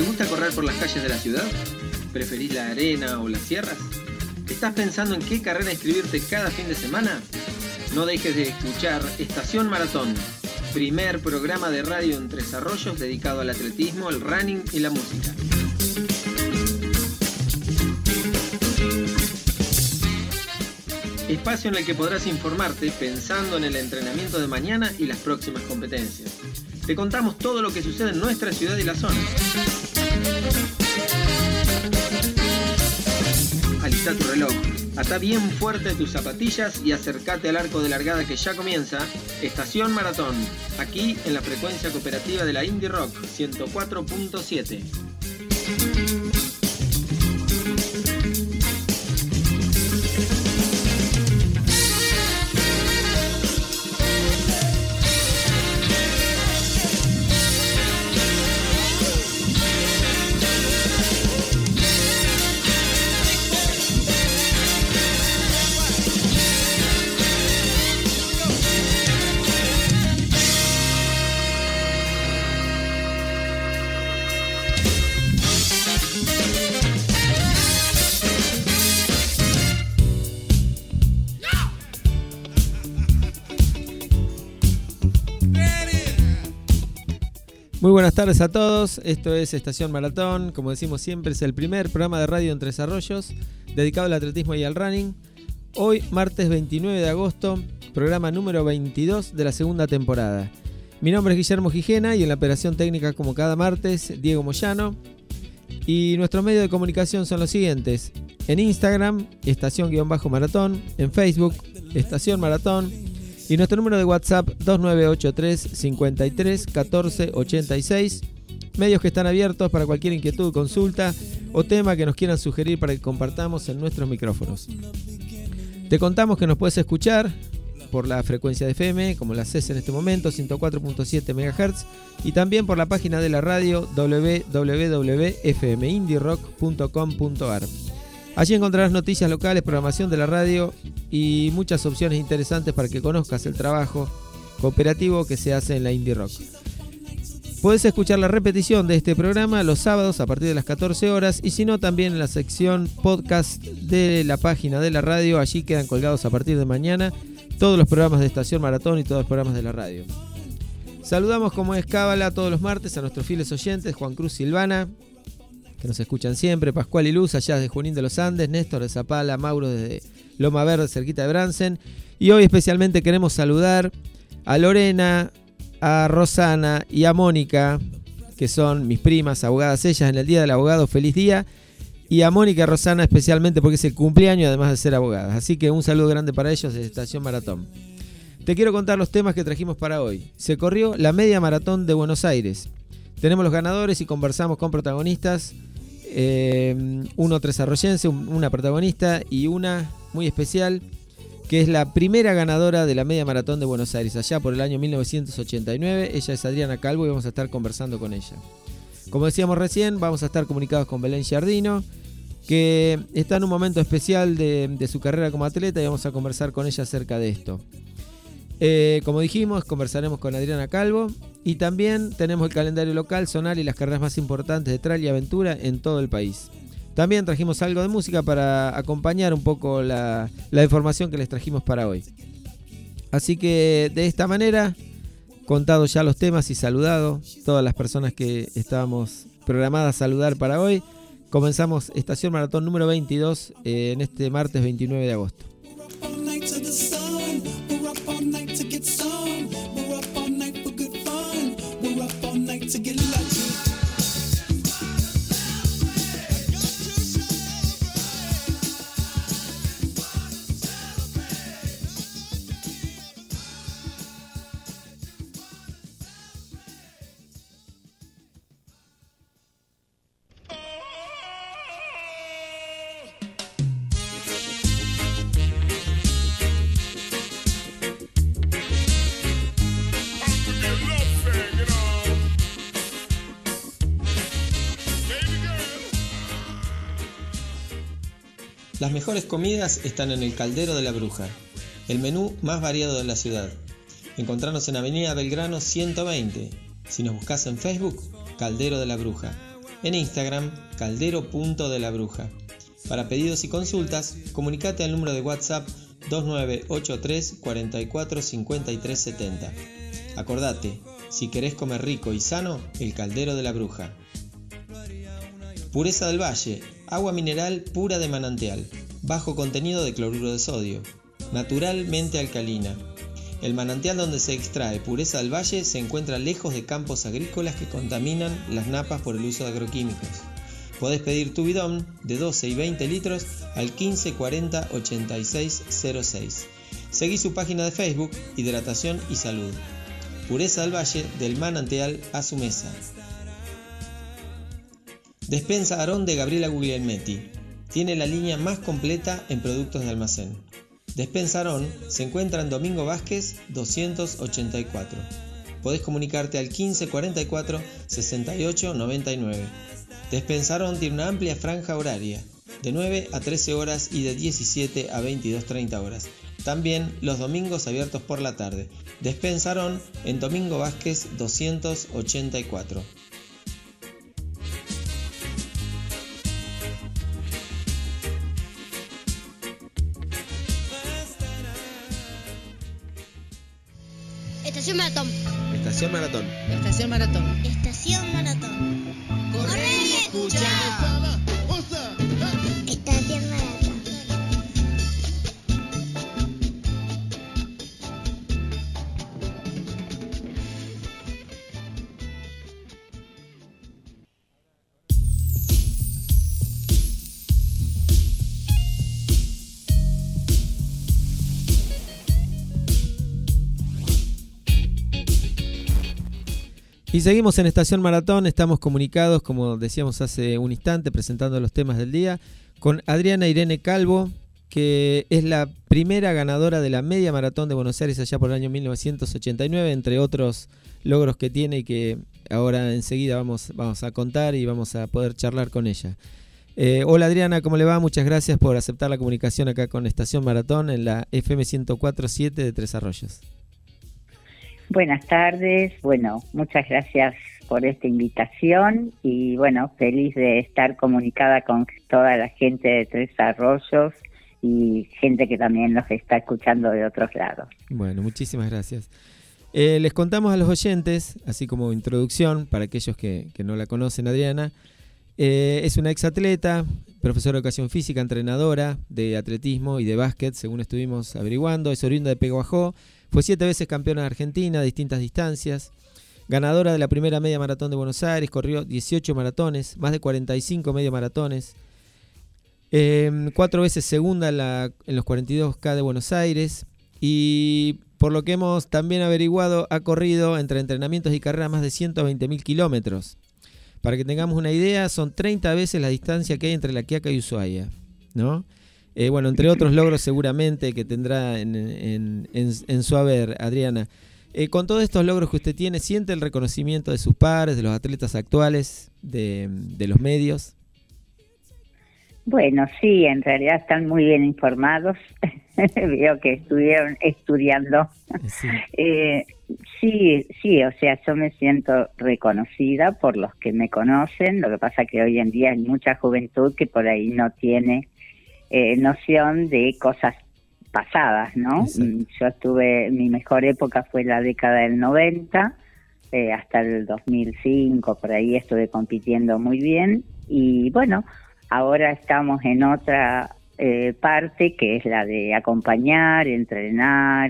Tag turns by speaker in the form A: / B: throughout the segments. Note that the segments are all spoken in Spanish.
A: gusta correr por las calles de la ciudad? ¿Preferís la arena o las sierras? ¿Estás pensando en qué carrera inscribirte cada fin de semana? No dejes de escuchar Estación Maratón, primer programa de radio en Tres Arroyos dedicado al atletismo, el running y la música. Espacio en el que podrás informarte pensando en el entrenamiento de mañana y las próximas competencias. Te contamos todo lo que sucede en nuestra ciudad y la zona. Alista tu reloj, atá bien fuerte tus zapatillas y acércate al arco de largada que ya comienza Estación Maratón, aquí en la frecuencia cooperativa de la Indie Rock 104.7.
B: Muy buenas tardes a todos, esto es Estación Maratón, como decimos siempre es el primer programa de radio en Tres Arroyos dedicado al atletismo y al running. Hoy, martes 29 de agosto, programa número 22 de la segunda temporada. Mi nombre es Guillermo Gijena y en la operación técnica como cada martes, Diego Moyano. Y nuestros medios de comunicación son los siguientes: en Instagram, Estación-Maratón, en Facebook, Estación Maratón. Y nuestro número de WhatsApp 2983 53 14 86. Medios que están abiertos para cualquier inquietud, consulta o tema que nos quieran sugerir para que compartamos en nuestros micrófonos. Te contamos que nos puedes escuchar por la frecuencia de FM, como la haces en este momento, 104.7 MHz, y también por la página de la radio www.fmindirock.com.ar. Allí encontrarás noticias locales, programación de la radio y muchas opciones interesantes para que conozcas el trabajo cooperativo que se hace en la Indie Rock. Puedes escuchar la repetición de este programa los sábados a partir de las 14 horas y si no también en la sección podcast de la página de la radio. Allí quedan colgados a partir de mañana todos los programas de Estación Maratón y todos los programas de la radio. Saludamos como es cábala todos los martes a nuestros fieles oyentes, Juan Cruz, Silvana, que nos escuchan siempre, Pascual y Luz allá de Junín de los Andes, Néstor de Zapala, Mauro desde Loma Verde, cerquita de Bransen. Y hoy especialmente queremos saludar a Lorena, a Rosana y a Mónica, que son mis primas, abogadas ellas, en el Día del Abogado, feliz día. Y a Mónica y a Rosana especialmente porque es el cumpleaños además de ser abogadas. Así que un saludo grande para ellos de Estación Maratón. Te quiero contar los temas que trajimos para hoy. Se corrió la media maratón de Buenos Aires. Tenemos los ganadores y conversamos con protagonistas. Uno tresarroyense, una protagonista y una muy especial que es la primera ganadora de la media maratón de Buenos Aires allá por el año 1989. Ella es Adriana Calvo y vamos a estar conversando con ella. Como decíamos recién, vamos a estar comunicados con Belén Giardino, que está en un momento especial de su carrera como atleta y vamos a conversar con ella acerca de esto. Como dijimos, conversaremos con Adriana Calvo y también tenemos el calendario local, zonal y las carreras más importantes de trail y aventura en todo el país. También trajimos algo de música para acompañar un poco la información que les trajimos para hoy. Así que de esta manera, contados ya los temas y saludado todas las personas que estábamos programadas a saludar para hoy, comenzamos Estación Maratón número 22 en este martes 29 de agosto. Las mejores comidas están en el Caldero de la Bruja, el menú más variado de la ciudad. Encontranos en Avenida Belgrano 120. Si nos buscas en Facebook, Caldero de la Bruja.
A: En Instagram, caldero.delabruja. Para pedidos y consultas, comunicate al número de WhatsApp 2983 44 53 70. Acordate, si querés comer rico y sano, el Caldero de la Bruja. Pureza del Valle, agua mineral pura de manantial, bajo contenido de cloruro de sodio, naturalmente alcalina. El manantial donde se extrae Pureza del Valle se encuentra lejos de campos agrícolas que contaminan las napas por el uso de agroquímicos. Podés pedir tu bidón de 12 y 20 litros al 15 40 86 06. Seguí su página de Facebook, Hidratación y Salud. Pureza del Valle, del manantial a su mesa. Despensa Aarón de Gabriela Guglielmetti. Tiene la línea más completa en productos de almacén. Despensa Aarón se encuentra en Domingo Vázquez 284. Podés comunicarte al 15 44 68 99. Despensa Aarón tiene una amplia franja horaria, de 9 a 13 horas y de 17 a 22:30 horas. También los domingos abiertos por la tarde. Despensa Aarón en Domingo Vázquez 284.
C: Estación Maratón.
B: Estación Maratón.
D: Estación Maratón.
C: Estación Maratón.
D: Corre y escucha.
C: Estación Maratón.
B: Y seguimos en Estación Maratón, estamos comunicados, como decíamos hace un instante, presentando los temas del día, con Adriana Irene Calvo, que es la primera ganadora de la Media Maratón de Buenos Aires allá por el año 1989, entre otros logros que tiene y que ahora enseguida vamos a contar y vamos a poder charlar con ella. Hola Adriana, ¿cómo le va? Muchas gracias por aceptar la comunicación acá con Estación Maratón en la FM 104.7 de Tres Arroyos.
E: Buenas tardes, bueno, muchas gracias por esta invitación y bueno, feliz de estar comunicada con toda la gente de Tres Arroyos y gente que también nos está escuchando de otros lados.
B: Bueno, muchísimas gracias. Les contamos a los oyentes, así como introducción, para aquellos que no la conocen, Adriana, es una exatleta, profesora de educación física, entrenadora de atletismo y de básquet, según estuvimos averiguando, es oriunda de Peguajó. Fue 7 veces campeona de Argentina a distintas distancias, ganadora de la primera media maratón de Buenos Aires, corrió 18 maratones, más de 45 media maratones, 4 veces segunda en los 42K de Buenos Aires y por lo que hemos también averiguado ha corrido entre entrenamientos y carreras más de 120.000 kilómetros. Para que tengamos una idea, son 30 veces la distancia que hay entre La Quiaca y Ushuaia, ¿no? Bueno, entre otros logros seguramente que tendrá en su haber, Adriana. Con todos estos logros que usted tiene, ¿siente el reconocimiento de sus pares, de los atletas actuales, de los medios?
E: Bueno, sí, en realidad están muy bien informados. Veo que estuvieron estudiando. Sí. Sí, o sea, yo me siento reconocida por los que me conocen. Lo que pasa que hoy en día hay mucha juventud que por ahí no tiene noción de cosas pasadas, ¿no? Exacto. Yo estuve, mi mejor época fue la década del 90, hasta el 2005, por ahí estuve compitiendo muy bien y bueno, ahora estamos en otra parte que es la de acompañar, entrenar,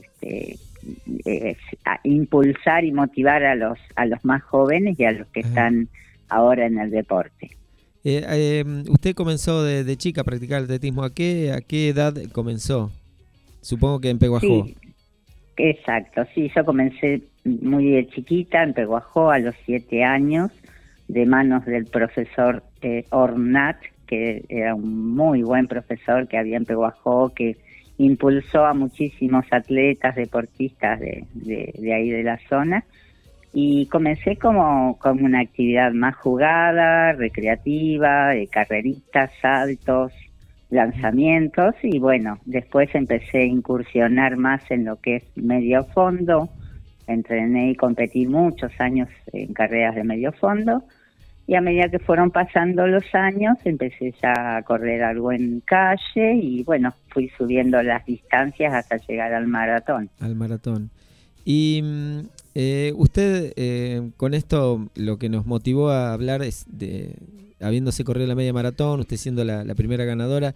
E: impulsar y motivar a los más jóvenes y a los que están ahora en el deporte.
B: Usted comenzó de chica a practicar atletismo. ¿A qué edad comenzó? Supongo que en Peguajó.
E: Sí, exacto. Sí, yo comencé muy de chiquita en Peguajó a los 7 años, de manos del profesor Ornat, que era un muy buen profesor que había en Peguajó, que impulsó a muchísimos atletas, deportistas de ahí de la zona. Y comencé como una actividad más jugada, recreativa, de carreritas, saltos, lanzamientos y bueno, después empecé a incursionar más en lo que es medio fondo, entrené y competí muchos años en carreras de medio fondo y a medida que fueron pasando los años empecé ya a correr algo en calle y bueno, fui subiendo las distancias hasta llegar al maratón.
B: Al maratón. Y usted, con esto, lo que nos motivó a hablar es de, habiéndose corrido la media maratón, usted siendo la primera ganadora,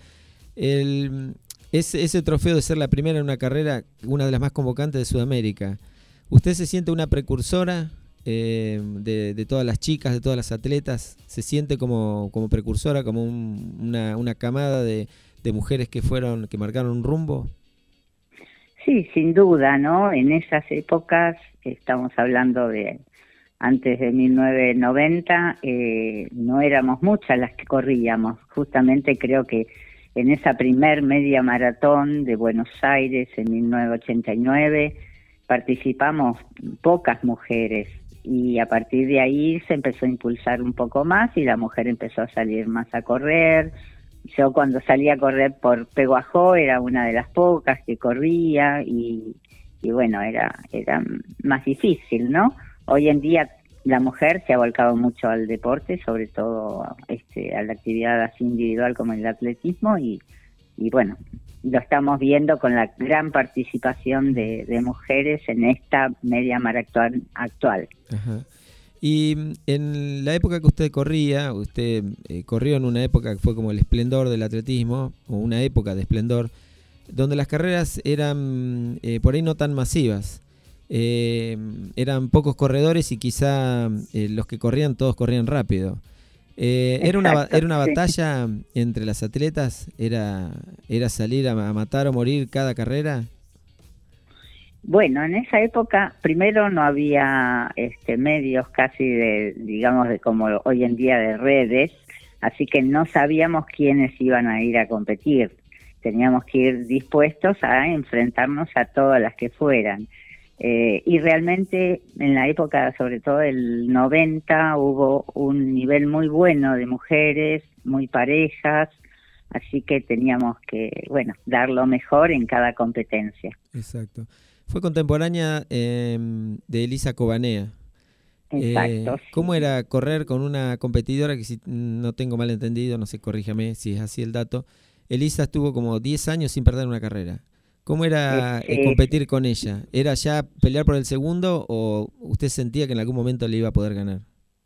B: ese trofeo de ser la primera en una carrera, una de las más convocantes de Sudamérica, ¿usted se siente una precursora de todas las chicas, de todas las atletas? ¿Se siente como precursora, como una camada de mujeres que marcaron un rumbo?
E: Sí, sin duda, ¿no? En esas épocas, estamos hablando de antes de 1990, no éramos muchas las que corríamos. Justamente creo que en esa primer media maratón de Buenos Aires en 1989 participamos pocas mujeres y a partir de ahí se empezó a impulsar un poco más y la mujer empezó a salir más a correr. Yo cuando salía a correr por Peguajó era una de las pocas que corría y bueno, era más difícil, ¿no? Hoy en día la mujer se ha volcado mucho al deporte, sobre todo a la actividad así individual como el atletismo y bueno, lo estamos viendo con la gran participación de mujeres en esta media maratón actual.
B: Ajá. Y en la época que usted corría, usted corrió en una época que fue como el esplendor del atletismo, o una época de esplendor, donde las carreras eran por ahí no tan masivas. Eran pocos corredores y quizá los que corrían, todos corrían rápido. Era una batalla entre las atletas, era salir a matar o morir cada carrera.
E: Bueno, en esa época primero no había medios casi digamos como hoy en día de redes, así que no sabíamos quiénes iban a ir a competir. Teníamos que ir dispuestos a enfrentarnos a todas las que fueran. Y realmente en la época, sobre todo del 90, hubo un nivel muy bueno de mujeres, muy parejas, así que teníamos que, dar lo mejor en cada competencia.
B: Exacto. Fue contemporánea de Elisa Cobanea.
E: Exacto.
B: ¿Cómo era correr con una competidora que, si no tengo mal entendido, no sé, corríjame si es así el dato, Elisa estuvo como 10 años sin perder una carrera? ¿Cómo era competir con ella? ¿Era ya pelear por el segundo o usted sentía que en algún momento le iba a poder ganar?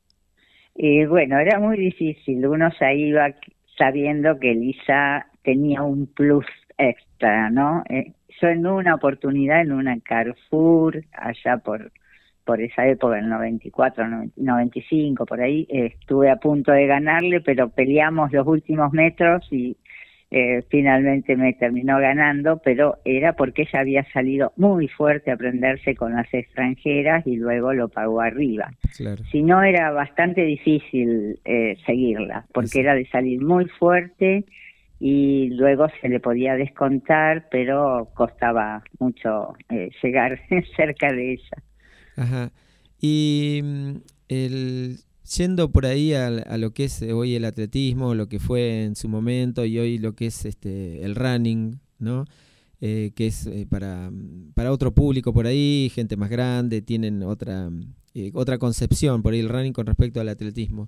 E: Era muy difícil. Uno ya iba sabiendo que Elisa tenía un plus extra, ¿no? Yo en una oportunidad, en una Carrefour, allá por esa época, en el 94, 95, por ahí, estuve a punto de ganarle, pero peleamos los últimos metros y finalmente me terminó ganando, pero era porque ella había salido muy fuerte a prenderse con las extranjeras y luego lo pagó arriba.
B: Claro.
E: Si no, era bastante difícil seguirla, porque era de salir muy fuerte y luego se le podía descontar, pero costaba mucho llegar cerca de ella.
B: Ajá. Y yendo por ahí a lo que es hoy el atletismo, lo que fue en su momento y hoy lo que es el running, ¿no? Que es para otro público por ahí, gente más grande, tienen otra concepción por ahí el running con respecto al atletismo.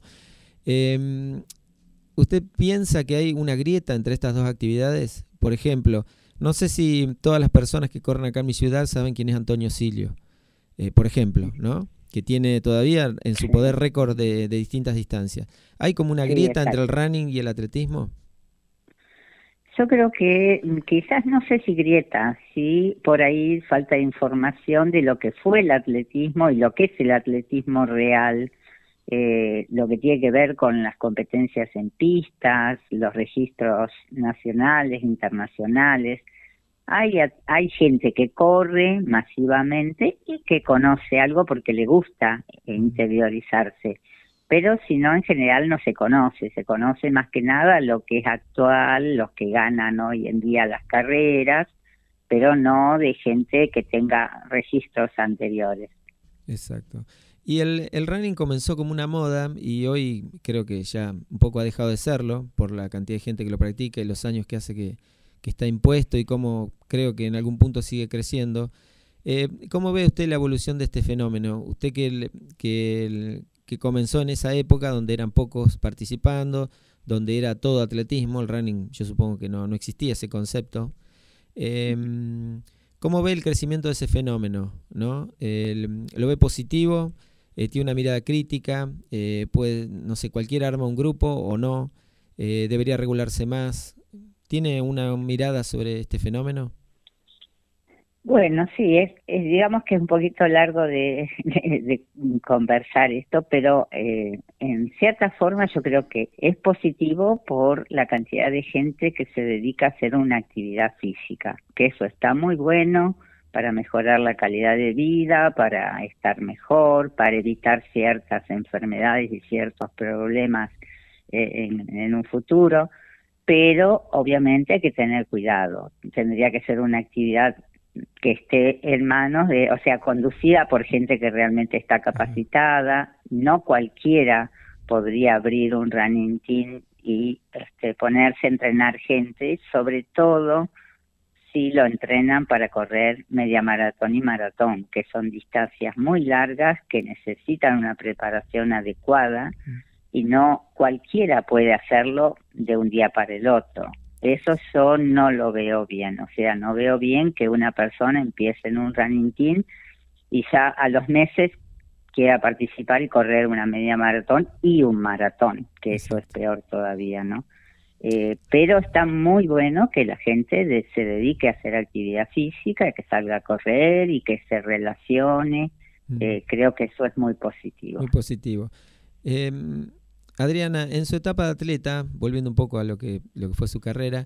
B: ¿Usted piensa que hay una grieta entre estas dos actividades? Por ejemplo, no sé si todas las personas que corren acá en mi ciudad saben quién es Antonio Silio, por ejemplo, ¿no? Que tiene todavía en su poder récord de distintas distancias. ¿Hay como una grieta entre el running y el atletismo?
E: Yo creo que quizás, no sé si grieta, sí, por ahí falta información de lo que fue el atletismo y lo que es el atletismo real, lo que tiene que ver con las competencias en pistas, los registros nacionales, internacionales. Hay gente que corre masivamente y que conoce algo porque le gusta interiorizarse, pero si no, en general no se conoce más que nada lo que es actual, los que ganan hoy en día las carreras, pero no de gente que tenga registros anteriores.
B: Exacto. Y el running comenzó como una moda y hoy creo que ya un poco ha dejado de serlo por la cantidad de gente que lo practica y los años que hace que está impuesto y cómo creo que en algún punto sigue creciendo. ¿Cómo ve usted la evolución de este fenómeno? Usted que que comenzó en esa época donde eran pocos participando, donde era todo atletismo, el running yo supongo que no existía ese concepto. ¿Cómo ve el crecimiento de ese fenómeno, ¿no? ¿Lo ve positivo? ¿Tiene una mirada crítica? ¿Puede, no sé, cualquiera arma un grupo o no? ¿Debería regularse más? ¿Tiene una mirada sobre este fenómeno?
E: Bueno, sí, digamos que es un poquito largo de conversar esto, pero en cierta forma yo creo que es positivo por la cantidad de gente que se dedica a hacer una actividad física, que eso está muy bueno para mejorar la calidad de vida, para estar mejor, para evitar ciertas enfermedades y ciertos problemas en un futuro, pero obviamente hay que tener cuidado. Tendría que ser una actividad que esté en manos o sea, conducida por gente que realmente está capacitada. No cualquiera podría abrir un running team y ponerse a entrenar gente, sobre todo si lo entrenan para correr media maratón y maratón, que son distancias muy largas que necesitan una preparación adecuada y no cualquiera puede hacerlo de un día para el otro. Eso yo no lo veo bien, o sea, no veo bien que una persona empiece en un running team y ya a los meses quiera participar y correr una media maratón y un maratón, que eso es peor todavía, ¿no? Pero está muy bueno que la gente se dedique a hacer actividad física, que salga a correr y que se relacione. Creo que eso es muy positivo.
B: Muy positivo. Adriana, en su etapa de atleta, volviendo un poco a lo que fue su carrera,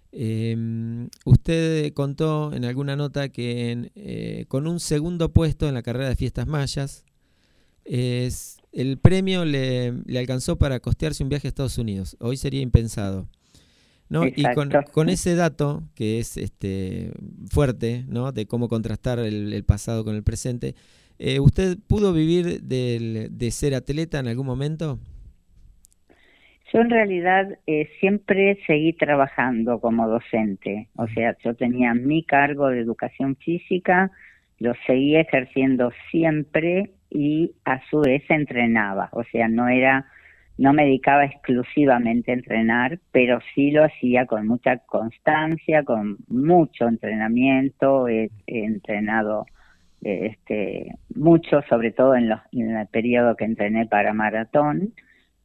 B: usted contó en alguna nota que con un segundo puesto en la carrera de Fiestas Mayas, el premio le alcanzó para costearse un viaje a Estados Unidos. Hoy sería impensado, ¿no? Y con ese dato, que es fuerte, ¿no? De cómo contrastar el pasado con el presente, ¿usted pudo vivir de ser atleta en algún momento?
E: Yo en realidad siempre seguí trabajando como docente, o sea, yo tenía mi cargo de educación física, lo seguí ejerciendo siempre y a su vez entrenaba, o sea, no me dedicaba exclusivamente a entrenar, pero sí lo hacía con mucha constancia, con mucho entrenamiento. He entrenado mucho, sobre todo en el periodo que entrené para maratón,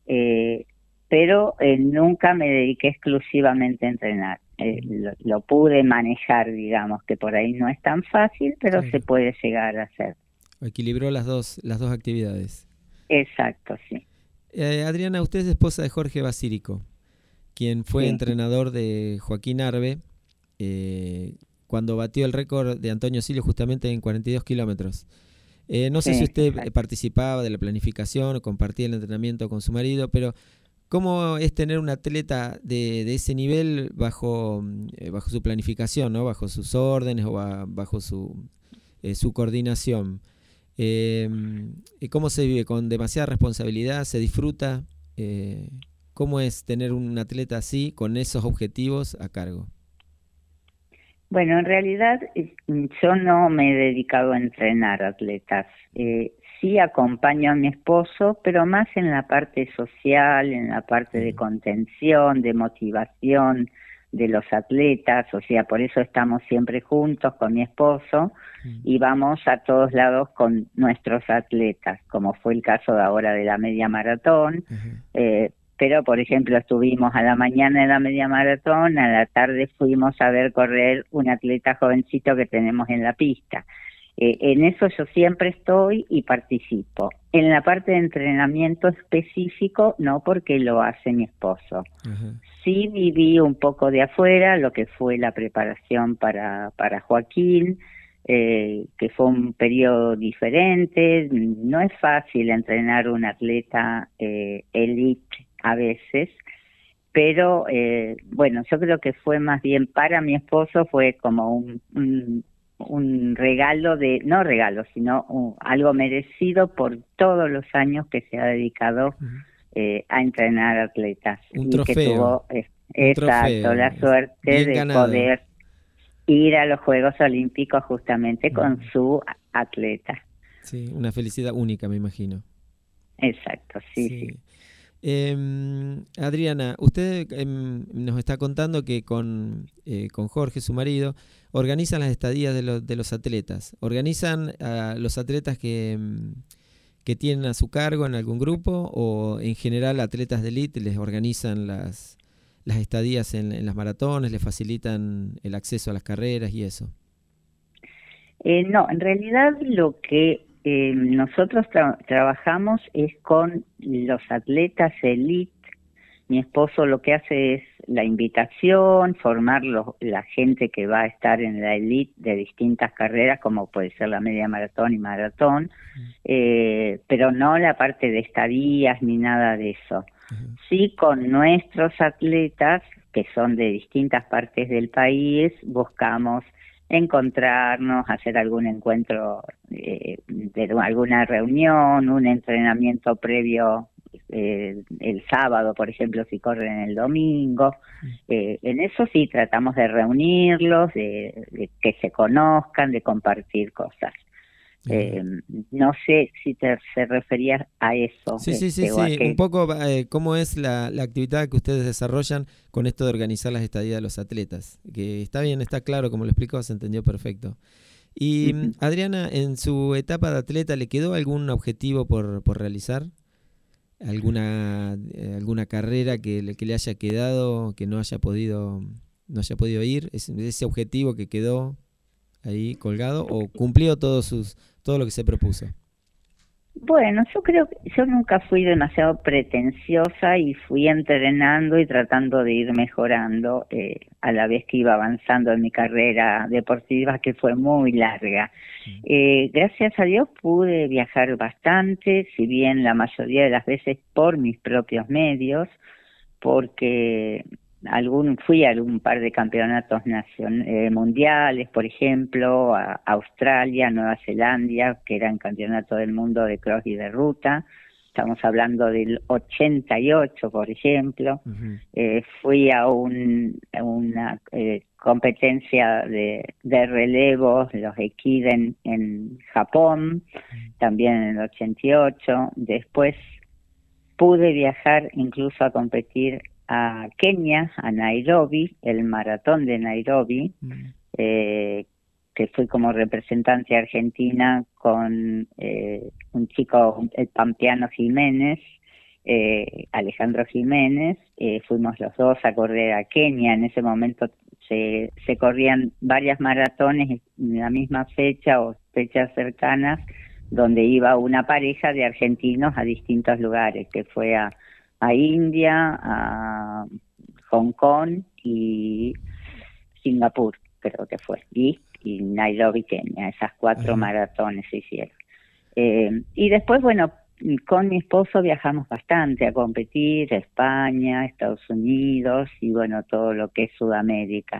E: pero nunca me dediqué exclusivamente a entrenar. Lo pude manejar, digamos, que por ahí no es tan fácil, pero se puede llegar a hacer.
B: Equilibró las dos actividades.
E: Exacto, sí.
B: Adriana, usted es esposa de Jorge Basílico, quien fue entrenador de Joaquín Arbe cuando batió el récord de Antonio Silio justamente en 42 kilómetros. No sé si usted participaba de la planificación o compartía el entrenamiento con su marido, pero ¿cómo es tener un atleta de ese nivel bajo su planificación, ¿no? Bajo sus órdenes o bajo su coordinación? ¿Cómo se vive? ¿Con demasiada responsabilidad? ¿Se disfruta? ¿Cómo es tener un atleta así, con esos objetivos a cargo?
E: Bueno, en realidad yo no me he dedicado a entrenar atletas. Sí acompaño a mi esposo, pero más en la parte social, en la parte de contención, de motivación de los atletas, o sea, por eso estamos siempre juntos con mi esposo y vamos a todos lados con nuestros atletas, como fue el caso de ahora de la media maratón. Pero, por ejemplo, estuvimos a la mañana en la media maratón, a la tarde fuimos a ver correr un atleta jovencito que tenemos en la pista. En eso yo siempre estoy y participo. En la parte de entrenamiento específico, no, porque lo hace mi esposo. Sí viví un poco de afuera lo que fue la preparación para Joaquín, que fue un periodo diferente. No es fácil entrenar un atleta elite a veces, pero bueno, yo creo que fue más bien para mi esposo, fue como un regalo no regalo, sino algo merecido por todos los años que se ha dedicado a entrenar atletas.
B: Un trofeo.
E: Que tuvo, exacto, la suerte de poder ir a los Juegos Olímpicos justamente con su atleta.
B: Sí, una felicidad única, me imagino.
E: exacto, sí.
B: Adriana, usted nos está contando que con Jorge, su marido, organizan las estadías de los atletas. ¿Organizan a los atletas que tienen a su cargo en algún grupo o en general atletas de élite les organizan las estadías en las maratones, les facilitan el acceso a las carreras y eso?
E: No, en realidad lo que nosotros trabajamos es con los atletas elite. Mi esposo lo que hace es la invitación, formar la gente que va a estar en la elite de distintas carreras, como puede ser la media maratón y maratón, pero no la parte de estadías ni nada de eso. Sí, con nuestros atletas, que son de distintas partes del país, buscamos encontrarnos, hacer algún encuentro, de alguna reunión, un entrenamiento previo el sábado, por ejemplo, si corren el domingo. En eso sí tratamos de reunirlos, de que se conozcan, de compartir cosas. No sé si se refería a eso.
B: Sí. Un poco cómo es la actividad que ustedes desarrollan con esto de organizar las estadías de los atletas. Que está bien, está claro, como lo explicó, se entendió perfecto. Y Adriana, en su etapa de atleta, ¿le quedó algún objetivo por realizar? ¿Alguna carrera que le haya quedado, que no haya podido ir? ¿Ese objetivo que quedó ahí colgado o cumplió todo lo que se propuso?
E: Bueno, yo creo que yo nunca fui demasiado pretenciosa y fui entrenando y tratando de ir mejorando a la vez que iba avanzando en mi carrera deportiva, que fue muy larga. Gracias a Dios pude viajar bastante, si bien la mayoría de las veces por mis propios medios, porque fui a algún par de campeonatos mundiales, por ejemplo, a Australia, Nueva Zelanda, que eran campeonatos del mundo de cross y de ruta. Estamos hablando del 88, por ejemplo. Fui a una competencia de relevos, los Ekiden en Japón, también en el 88. Después pude viajar incluso a competir a Kenia, a Nairobi, el maratón de Nairobi, que fui como representante argentina con un chico, el pampeano Jiménez, Alejandro Jiménez. Fuimos los dos a correr a Kenia. En ese momento se corrían varias maratones en la misma fecha o fechas cercanas, donde iba una pareja de argentinos a distintos lugares, que fue a India, a Hong Kong y Singapur, creo que fue, y Nairobi, Kenia. Esas 4 maratones se hicieron. Y después, bueno, con mi esposo viajamos bastante a competir, a España, Estados Unidos y bueno, todo lo que es Sudamérica.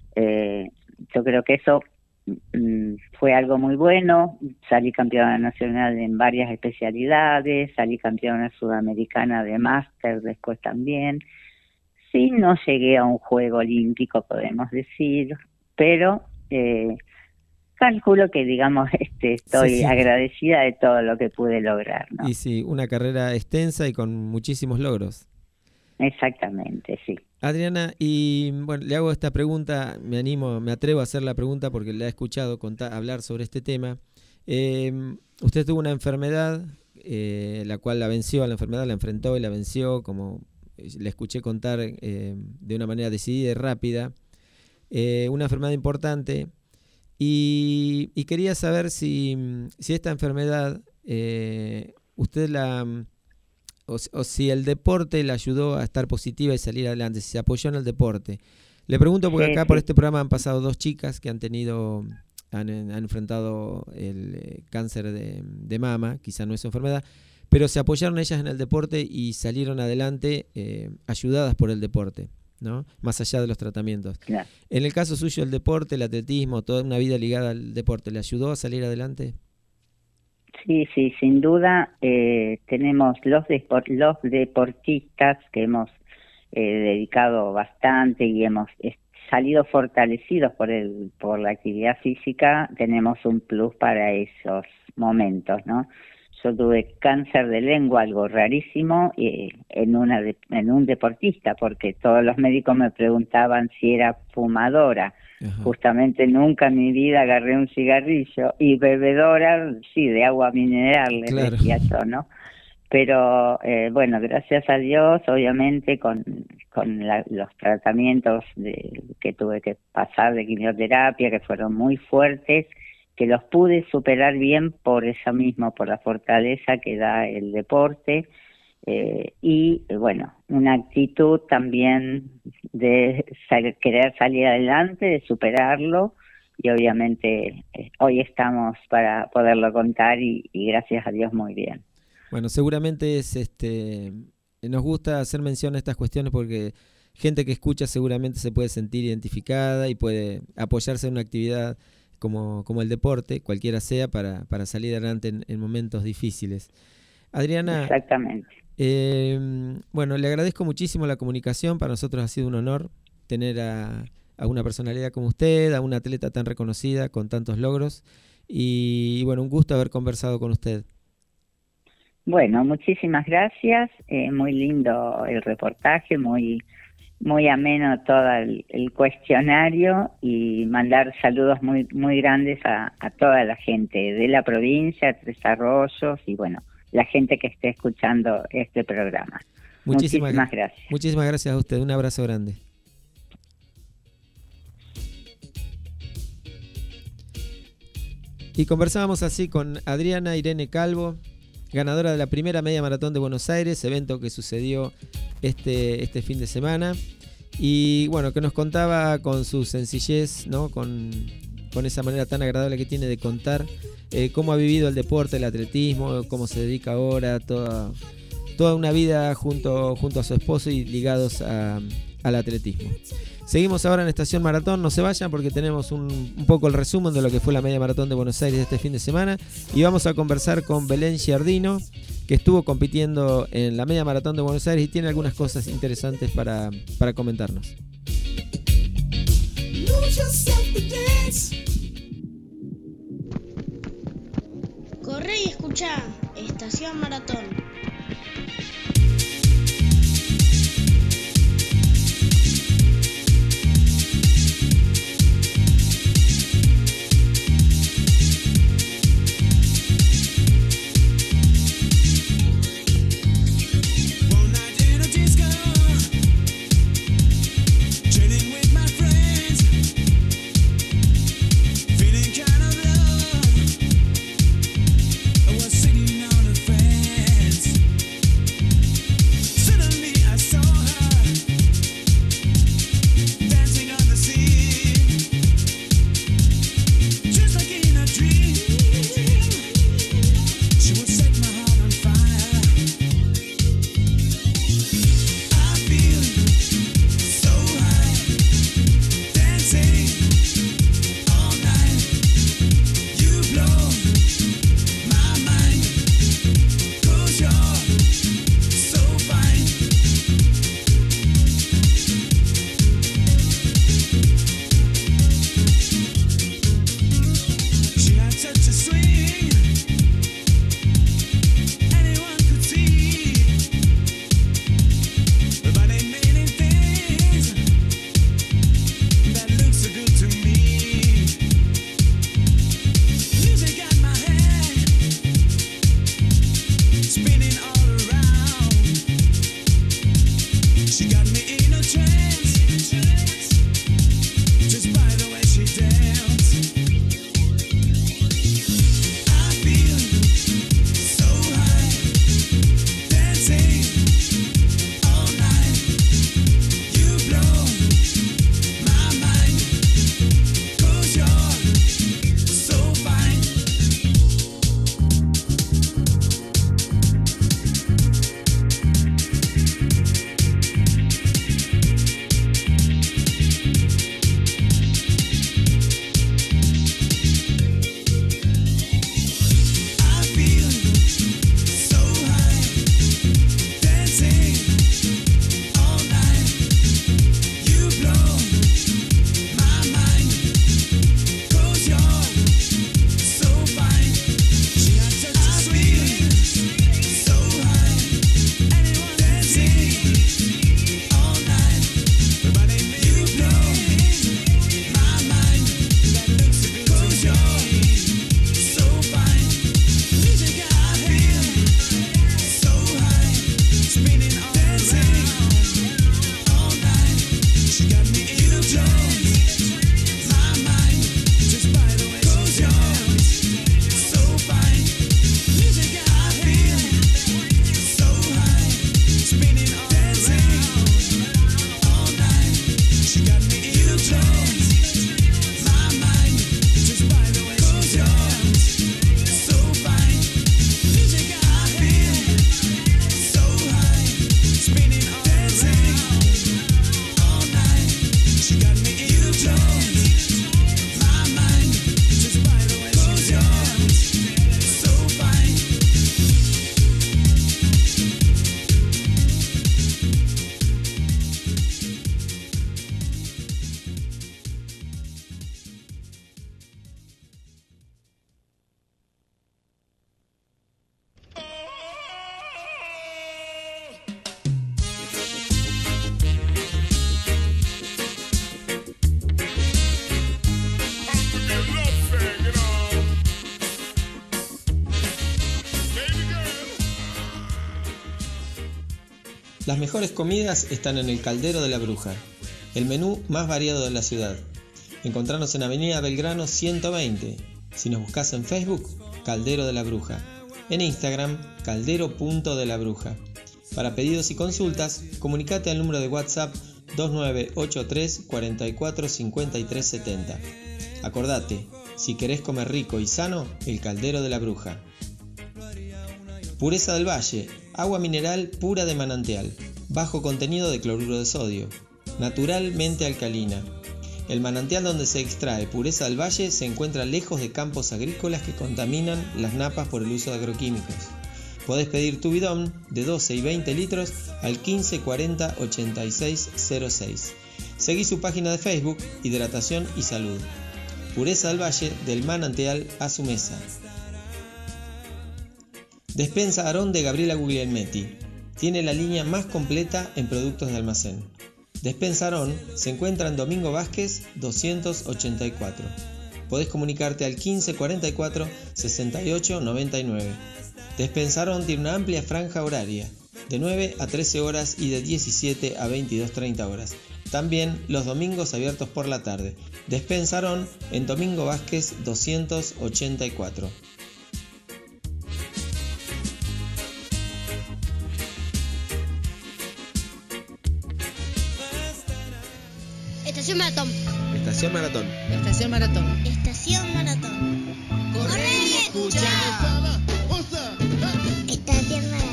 E: Yo creo que eso fue algo muy bueno. Salí campeona nacional en varias especialidades, salí campeona sudamericana de máster después también. Sí, no llegué a un juego olímpico, podemos decir, pero calculo que, digamos, estoy agradecida de todo lo que pude lograr, ¿no?
B: Y sí, una carrera extensa y con muchísimos logros.
E: Exactamente, sí.
B: Adriana, y bueno, le hago esta pregunta, me atrevo a hacer la pregunta porque la he escuchado hablar sobre este tema. Usted tuvo una enfermedad, la cual la enfermedad la enfrentó y la venció, como le escuché contar de una manera decidida y rápida, una enfermedad importante, y quería saber si esta enfermedad usted o si el deporte le ayudó a estar positiva y salir adelante, si se apoyó en el deporte. Le pregunto porque acá por este programa han pasado 2 chicas que han enfrentado el cáncer de mama, quizá no es su enfermedad, pero se apoyaron ellas en el deporte y salieron adelante ayudadas por el deporte, ¿no? Más allá de los tratamientos.
E: Claro.
B: En el caso suyo, el deporte, el atletismo, toda una vida ligada al deporte, ¿le ayudó a salir adelante?
E: Sí, sin duda. Tenemos los deportistas que hemos dedicado bastante y hemos salido fortalecidos por la actividad física. Tenemos un plus para esos momentos, ¿no? yo tuve cáncer de lengua, algo rarísimo, en un deportista, porque todos los médicos me preguntaban si era fumadora.
B: Ajá.
E: Justamente nunca en mi vida agarré un cigarrillo, y bebedora, sí, de agua mineral, les
B: Claro.
E: decía yo, ¿no? Pero bueno, gracias a Dios, obviamente con los tratamientos que tuve que pasar de quimioterapia, que fueron muy fuertes, que los pude superar bien por eso mismo, por la fortaleza que da el deporte, y bueno, una actitud también de querer salir adelante, de superarlo, y obviamente hoy estamos para poderlo contar y gracias a Dios muy bien.
B: Bueno, seguramente nos gusta hacer mención a estas cuestiones porque gente que escucha seguramente se puede sentir identificada y puede apoyarse en una actividad como el deporte, cualquiera sea, para salir adelante en momentos difíciles. Adriana,
E: Exactamente.
B: Bueno, le agradezco muchísimo la comunicación. Para nosotros ha sido un honor tener a una personalidad como usted, a una atleta tan reconocida, con tantos logros, y bueno, un gusto haber conversado con usted.
E: Bueno, muchísimas gracias, muy lindo el reportaje, muy ameno todo el cuestionario, y mandar saludos muy grandes a toda la gente de la provincia, Tres Arroyos, y bueno, la gente que esté escuchando este programa. Muchísimas gracias.
B: Muchísimas gracias a usted, un abrazo grande. Y conversábamos así con Adriana Irene Calvo, ganadora de la primera media maratón de Buenos Aires, evento que sucedió este fin de semana, y bueno, que nos contaba con su sencillez, ¿no? Con esa manera tan agradable que tiene de contar cómo ha vivido el deporte, el atletismo, cómo se dedica ahora, toda una vida junto a su esposo y ligados al atletismo. Seguimos ahora en Estación Maratón, no se vayan porque tenemos un poco el resumen de lo que fue la media maratón de Buenos Aires de este fin de semana, y vamos a conversar con Belén Giardino, que estuvo compitiendo en la media maratón de Buenos Aires y tiene algunas cosas interesantes para comentarnos.
C: Corre y escucha Estación Maratón.
F: Sitting on a fence.
A: Las mejores comidas están en el Caldero de la Bruja, el menú más variado de la ciudad. Encontrarnos en Avenida Belgrano 120. Si nos buscas en Facebook, Caldero de la Bruja. En Instagram, caldero.delabruja. Para pedidos y consultas, comunicate al número de WhatsApp 2983 44 53 70. Acordate, si querés comer rico y sano, el Caldero de la Bruja. Pureza del Valle, agua mineral pura de manantial, bajo contenido de cloruro de sodio, naturalmente alcalina. El manantial donde se extrae Pureza del Valle se encuentra lejos de campos agrícolas que contaminan las napas por el uso de agroquímicos. Podés pedir tu bidón de 12 y 20 litros al 15 40 86 06. Seguí su página de Facebook, Hidratación y Salud. Pureza del Valle, del manantial a su mesa. Despensa Aarón de Gabriela Guglielmetti. Tiene la línea más completa en productos de almacén. Despensa Aarón se encuentra en Domingo Vázquez 284. Podés comunicarte al 15 44 68 99. Despensa Aarón tiene una amplia franja horaria, de 9 a 13 horas y de 17 a 22:30 horas. También los domingos abiertos por la tarde. Despensa Aarón en Domingo Vázquez 284.
C: Estación Maratón.
B: Estación Maratón.
D: Estación Maratón.
C: Estación Maratón.
D: Corre y escucha.
C: Estación Maratón.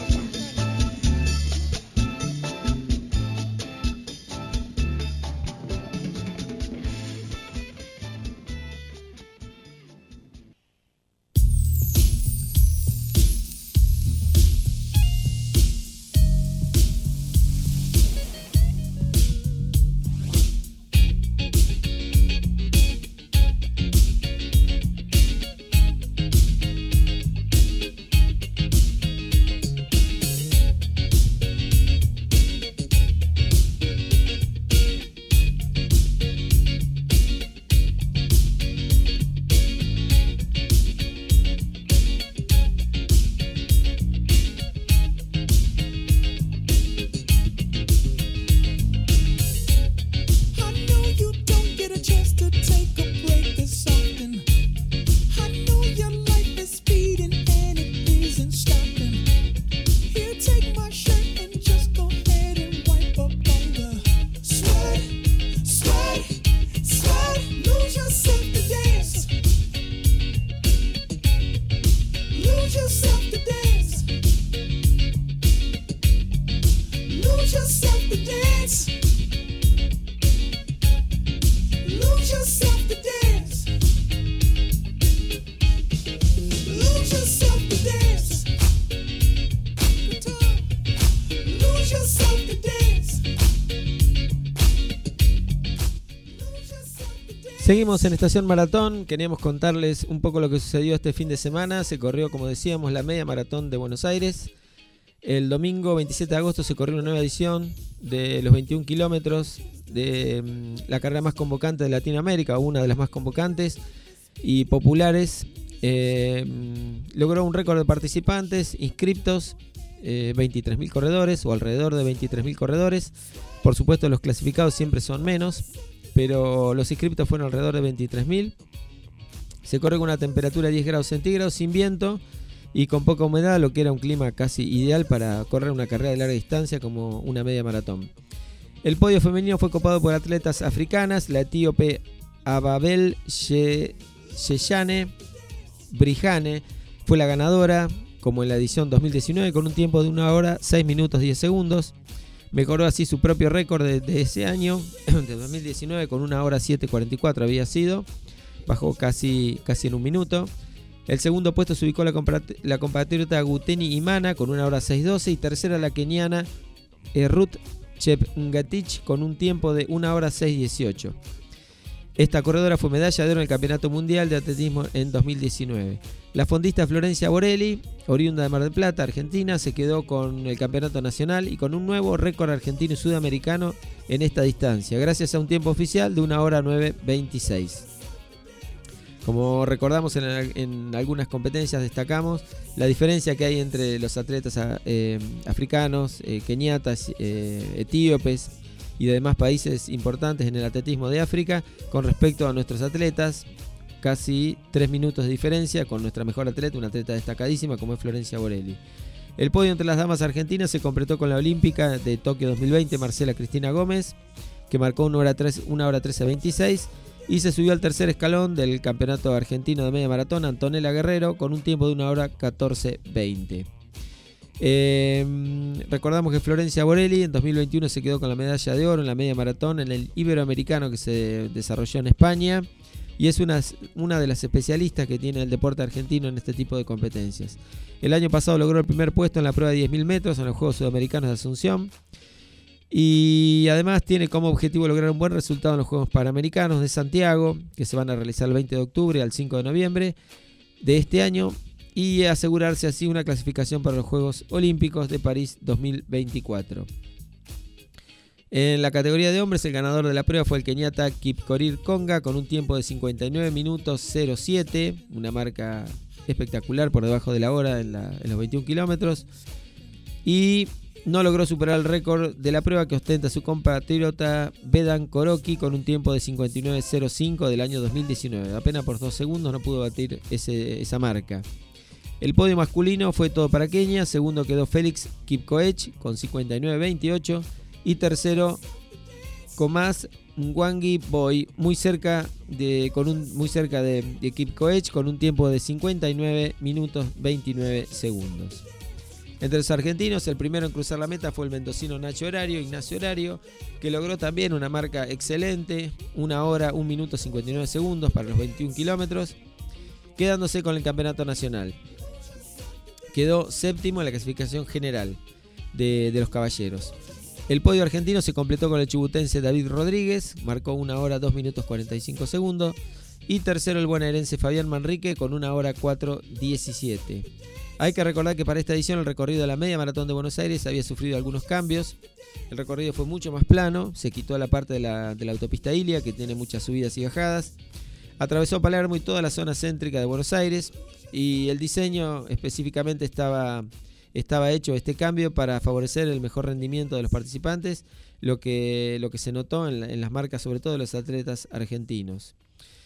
B: Seguimos en Estación Maratón. Queríamos contarles un poco lo que sucedió este fin de semana. Se corrió, como decíamos, la media maratón de Buenos Aires. El domingo 27 de agosto se corrió una nueva edición de los 21 kilómetros de la carrera más convocante de Latinoamérica, una de las más convocantes y populares. Logró un récord de participantes inscriptos, 23.000 corredores o alrededor de 23.000 corredores. Por supuesto, los clasificados siempre son menos, pero los inscriptos fueron alrededor de 23.000. Se corre con una temperatura de 10 grados centígrados, sin viento y con poca humedad, lo que era un clima casi ideal para correr una carrera de larga distancia como una media maratón. El podio femenino fue copado por atletas africanas. La etíope Ababel Sheyane Brihane fue la ganadora, como en la edición 2019, con un tiempo de 1 hora 6 minutos 10 segundos. Mejoró así su propio récord de ese año, de 2019, con 1 hora 7:44 había sido. Bajó casi en un minuto. El segundo puesto se ubicó la compatriota Guteni Imana con 1 hora 6:12. Y tercera la keniana Ruth Chepngetich con un tiempo de 1 hora 6:18. Esta corredora fue medalla de oro en el Campeonato Mundial de Atletismo en 2019. La fondista Florencia Borelli, oriunda de Mar del Plata, Argentina, se quedó con el campeonato nacional y con un nuevo récord argentino y sudamericano en esta distancia, gracias a un tiempo oficial de 1 hora 9:26. Como recordamos en algunas competencias, destacamos la diferencia que hay entre los atletas africanos, keniatas, etíopes y de demás países importantes en el atletismo de África con respecto a nuestros atletas. Casi 3 minutos de diferencia con nuestra mejor atleta, una atleta destacadísima como es Florencia Borelli. El podio entre las damas argentinas se completó con la olímpica de Tokio 2020, Marcela Cristina Gómez, que marcó 1 hora 13:26, y se subió al tercer escalón del campeonato argentino de media maratón Antonella Guerrero con un tiempo de 1 hora 14:20. Recordamos que Florencia Borelli en 2021 se quedó con la medalla de oro en la media maratón en el Iberoamericano que se desarrolló en España, y es una de las especialistas que tiene el deporte argentino en este tipo de competencias. El año pasado logró el primer puesto en la prueba de 10.000 metros en los Juegos Sudamericanos de Asunción, y además tiene como objetivo lograr un buen resultado en los Juegos Panamericanos de Santiago, que se van a realizar el 20 de octubre al 5 de noviembre de este año, y asegurarse así una clasificación para los Juegos Olímpicos de París 2024. En la categoría de hombres, el ganador de la prueba fue el keniata Kipkorir Konga con un tiempo de 59 minutos 07, una marca espectacular por debajo de la hora en los 21 kilómetros, y no logró superar el récord de la prueba que ostenta su compatriota Vedan Koroki con un tiempo de 59.05 del año 2019. Apenas por 2 segundos no pudo batir esa marca. El podio masculino fue todo para Kenia, segundo quedó Félix Kipkoech con 59.28 y tercero Komas Mwangi Boy, muy cerca de Kipkoech con un tiempo de 59 minutos 29 segundos. Entre los argentinos, el primero en cruzar la meta fue el mendocino Ignacio Horario, que logró también una marca excelente, 1 hora, 1 minuto 59 segundos para los 21 kilómetros, quedándose con el campeonato nacional. Quedó séptimo en la clasificación general de los caballeros. El podio argentino se completó con el chubutense David Rodríguez, marcó 1 hora 2 minutos 45 segundos, y tercero el bonaerense Fabián Manrique con 1 hora 4:17. Hay que recordar que para esta edición el recorrido de la media maratón de Buenos Aires había sufrido algunos cambios. El recorrido fue mucho más plano, se quitó la parte de la autopista Ilia, que tiene muchas subidas y bajadas, atravesó Palermo y toda la zona céntrica de Buenos Aires, y el diseño específicamente estaba hecho este cambio para favorecer el mejor rendimiento de los participantes, lo que se notó en las marcas, sobre todo de los atletas argentinos.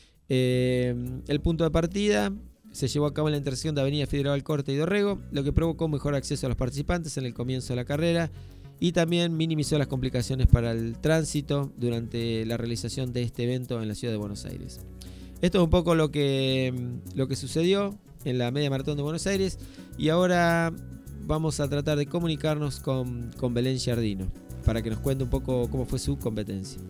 B: El punto de partida se llevó a cabo en la intersección de Avenida Federal Alcorta y Dorrego, lo que provocó mejor acceso a los participantes en el comienzo de la carrera y también minimizó las complicaciones para el tránsito durante la realización de este evento en la ciudad de Buenos Aires. Esto es un poco lo que sucedió en la media maratón de Buenos Aires, y ahora vamos a tratar de comunicarnos con Belén Giardino para que nos cuente un poco cómo fue su competencia.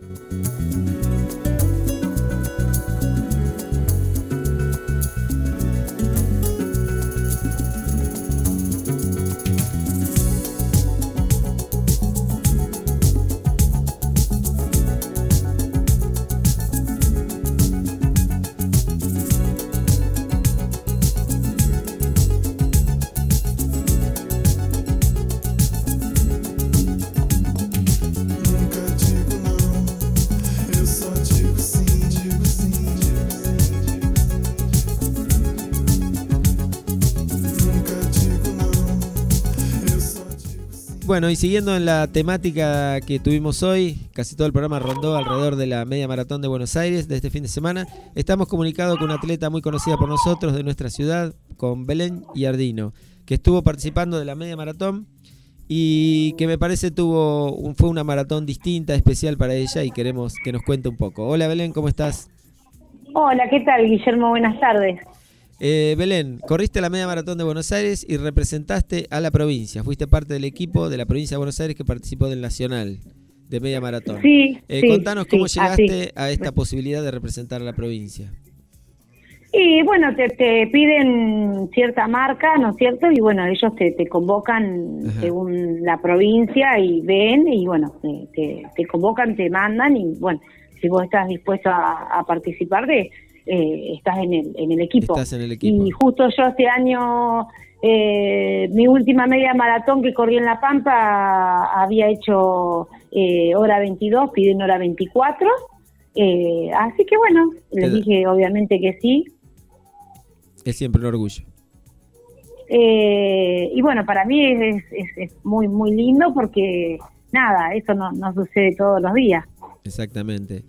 B: Bueno, y siguiendo en la temática que tuvimos hoy, casi todo el programa rondó alrededor de la media maratón de Buenos Aires de este fin de semana. Estamos comunicados con una atleta muy conocida por nosotros de nuestra ciudad, con Belén Giardino, que estuvo participando de la media maratón y que me parece fue una maratón distinta, especial para ella, y queremos que nos cuente un poco. Hola Belén, ¿cómo estás?
F: Hola, ¿qué tal, Guillermo? Buenas tardes.
B: Belén, corriste la media maratón de Buenos Aires y representaste a la provincia. Fuiste parte del equipo de la provincia de Buenos Aires que participó del Nacional de media maratón.
F: Sí.
B: Contanos cómo llegaste a esta posibilidad de representar a la provincia.
F: Y bueno, te piden cierta marca, ¿no es cierto? Y bueno, ellos te convocan según la provincia y ven, y bueno, te convocan, te mandan, y bueno, si vos estás dispuesto a participar, estás en el equipo.
B: Estás en el equipo.
F: Y justo yo este año, mi última media maratón que corrí en La Pampa, había hecho hora 22, piden hora 24. Así que bueno, les dije obviamente que sí.
B: Es siempre un orgullo.
F: Y bueno, para mí es muy, muy lindo porque, nada, eso no sucede todos los días.
B: Exactamente.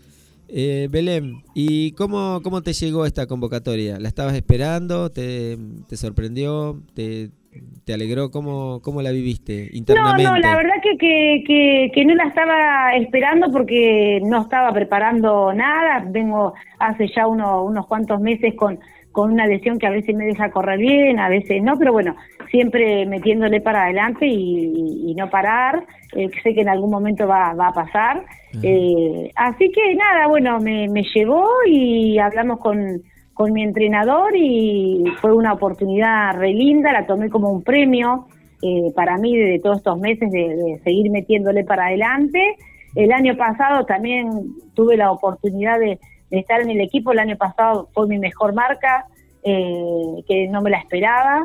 B: Belén, ¿y cómo te llegó esta convocatoria? ¿La estabas esperando? ¿Te sorprendió? ¿Te alegró? ¿Cómo la viviste internamente?
F: No, la verdad que no la estaba esperando porque no estaba preparando nada. Vengo hace ya unos cuantos meses con una lesión que a veces me deja correr bien, a veces no, pero bueno, siempre metiéndole para adelante y no parar. Sé que en algún momento va a pasar. Así que nada, bueno, me llegó y hablamos con mi entrenador y fue una oportunidad re linda, la tomé como un premio para mí de todos estos meses de seguir metiéndole para adelante. El año pasado también tuve la oportunidad de estar en el equipo. El año pasado fue mi mejor marca, que no me la esperaba.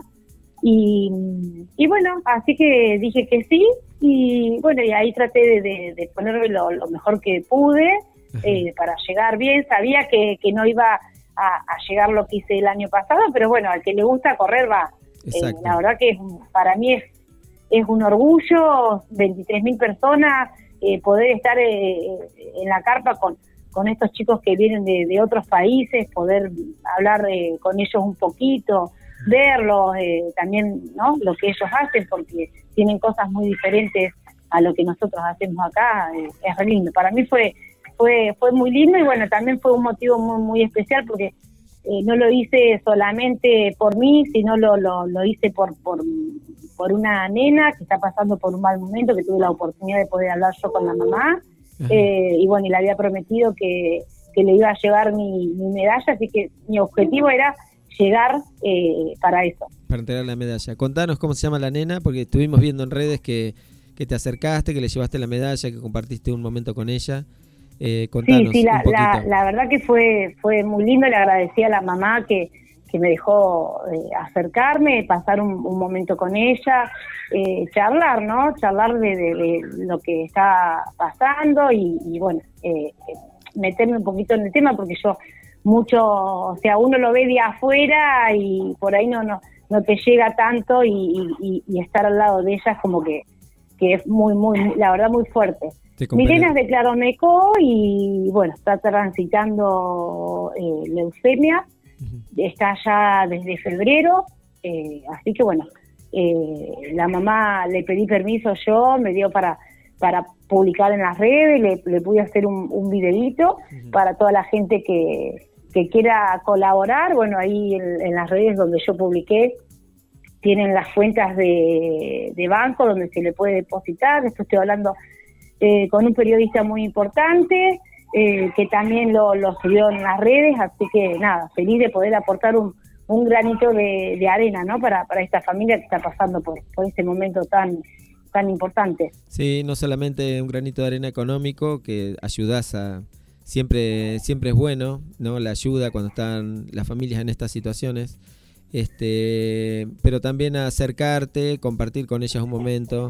F: Y bueno, así que dije que sí. Y bueno, y ahí traté de ponerme lo mejor que pude para llegar bien. Sabía que no iba a llegar lo que hice el año pasado, pero bueno, al que le gusta correr va. La verdad que para mí es un orgullo, 23.000 personas, poder estar en la carpa con estos chicos que vienen de otros países, poder hablar con ellos un poquito, verlos, también, ¿no?, lo que ellos hacen, porque tienen cosas muy diferentes a lo que nosotros hacemos acá. Es re lindo. Para mí fue muy lindo y bueno, también fue un motivo muy, muy especial porque no lo hice solamente por mí, sino lo hice por una nena que está pasando por un mal momento, que tuve la oportunidad de poder hablar yo con la mamá. Y bueno, y le había prometido que le iba a llevar mi medalla, así que mi objetivo era llegar para eso.
B: Para entregar la medalla. Contanos cómo se llama la nena, porque estuvimos viendo en redes que te acercaste, que le llevaste la medalla, que compartiste un momento con ella. Contanos
F: sí,
B: un poquito.
F: la verdad que fue muy lindo. Le agradecí a la mamá que me dejó acercarme, pasar un momento con ella, charlar, ¿no? Charlar de lo que está pasando y bueno, meterme un poquito en el tema porque yo mucho, o sea, uno lo ve de afuera y por ahí no te llega tanto y estar al lado de ella es como que es muy, muy, la verdad, muy fuerte. Milena es de Claromeco y bueno, está transitando leucemia. Está ya desde febrero, así que bueno, la mamá le pedí permiso yo, me dio para publicar en las redes, le pude hacer un videíto para toda la gente que quiera colaborar. Bueno, ahí en las redes donde yo publiqué tienen las cuentas de banco donde se le puede depositar. Después estoy hablando con un periodista muy importante, que también lo subió en las redes, así que nada, feliz de poder aportar un granito de arena, ¿no?, para esta familia que está pasando por este momento tan importante.
B: Sí, no solamente un granito de arena económico, que ayudás siempre es bueno, ¿no?, la ayuda cuando están las familias en estas situaciones, pero también acercarte, compartir con ellas un momento,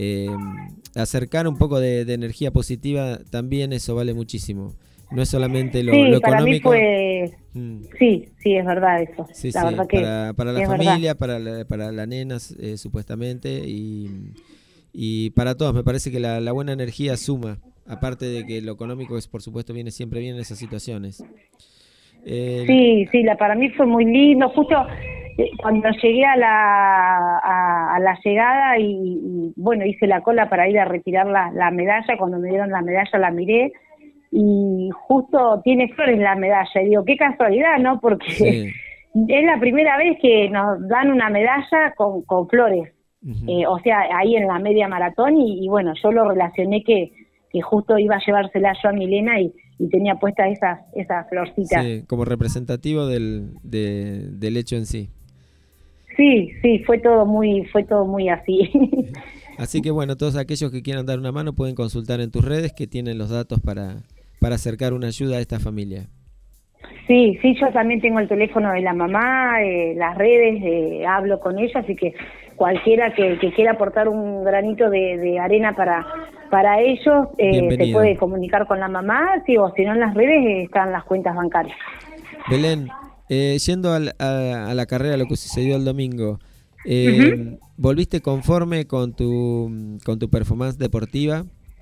B: acercar un poco de energía positiva, también eso vale muchísimo. No es solamente lo
F: para
B: económico.
F: Mí fue... Sí, es verdad eso.
B: Sí,
F: la verdad que
B: para la familia, para la nena, supuestamente, y para todos. Me parece que la buena energía suma, aparte de que lo económico por supuesto viene siempre bien en esas situaciones.
F: Para mí fue muy lindo. Justo cuando llegué a la llegada y bueno, hice la cola para ir a retirar la medalla. Cuando me dieron la medalla la miré y justo tiene flores la medalla y digo, qué casualidad, ¿no? Porque es la primera vez que nos dan una medalla con flores. O sea, ahí en la media maratón y bueno, yo lo relacioné que justo iba a llevársela yo a Milena y tenía puesta esas florcitas.
B: Sí, como representativo del hecho en sí.
F: Sí, fue todo muy así.
B: Así que bueno, todos aquellos que quieran dar una mano pueden consultar en tus redes, que tienen los datos para acercar una ayuda a esta familia.
F: Sí, yo también tengo el teléfono de la mamá, las redes, hablo con ella, así que cualquiera que quiera aportar un granito de arena para ellos, se puede comunicar con la mamá, sí, o si no en las redes están las cuentas bancarias.
B: Belén, Yendo a la carrera, lo que sucedió el domingo, ¿volviste conforme con tu performance deportiva?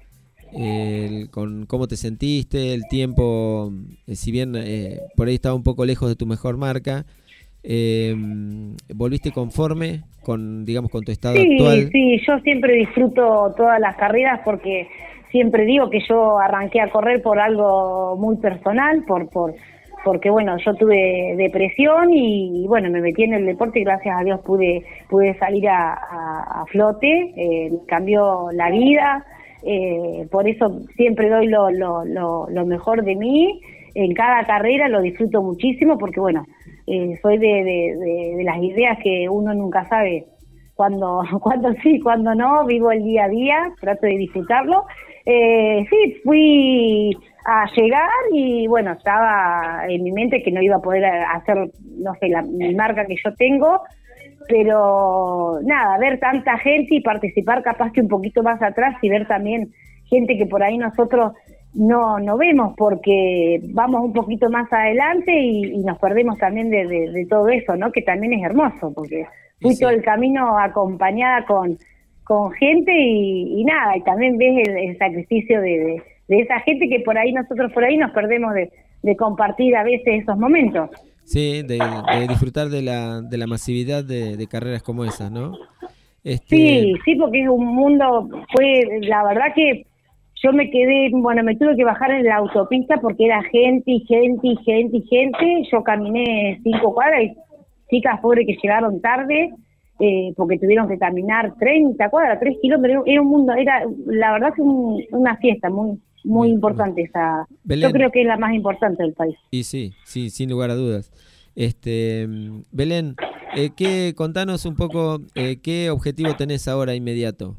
B: Con cómo te sentiste, el tiempo, si bien por ahí estaba un poco lejos de tu mejor marca, ¿volviste conforme con tu estado actual?
F: Sí, yo siempre disfruto todas las carreras porque siempre digo que yo arranqué a correr por algo muy personal, porque bueno, yo tuve depresión y bueno, me metí en el deporte y gracias a Dios pude salir a flote, me cambió la vida, por eso siempre doy lo mejor de mí, en cada carrera lo disfruto muchísimo porque bueno, soy de las ideas que uno nunca sabe cuando sí, cuando no, vivo el día a día, trato de disfrutarlo. Sí, fui a llegar y bueno, estaba en mi mente que no iba a poder hacer, no sé, mi marca que yo tengo, pero nada, ver tanta gente y participar capaz que un poquito más atrás y ver también gente que por ahí nosotros no vemos porque vamos un poquito más adelante y nos perdemos también de todo eso, ¿no? Que también es hermoso porque fui todo el camino acompañada con gente y nada, y también ves el sacrificio de esa gente que por ahí nosotros nos perdemos de compartir a veces esos momentos.
B: Sí, de disfrutar de la masividad de carreras como esas, ¿no?
F: Sí, porque es un mundo, la verdad que yo me tuve que bajar en la autopista porque era gente, yo caminé 5 cuadras y chicas pobres que llegaron tarde, porque tuvieron que caminar 30 cuadras, 3 kilómetros, era un mundo, la verdad que una fiesta muy importante esa. Belén, yo creo que es la más importante del país.
B: Y sí, sin lugar a dudas. Belén, contanos un poco qué objetivo tenés ahora inmediato.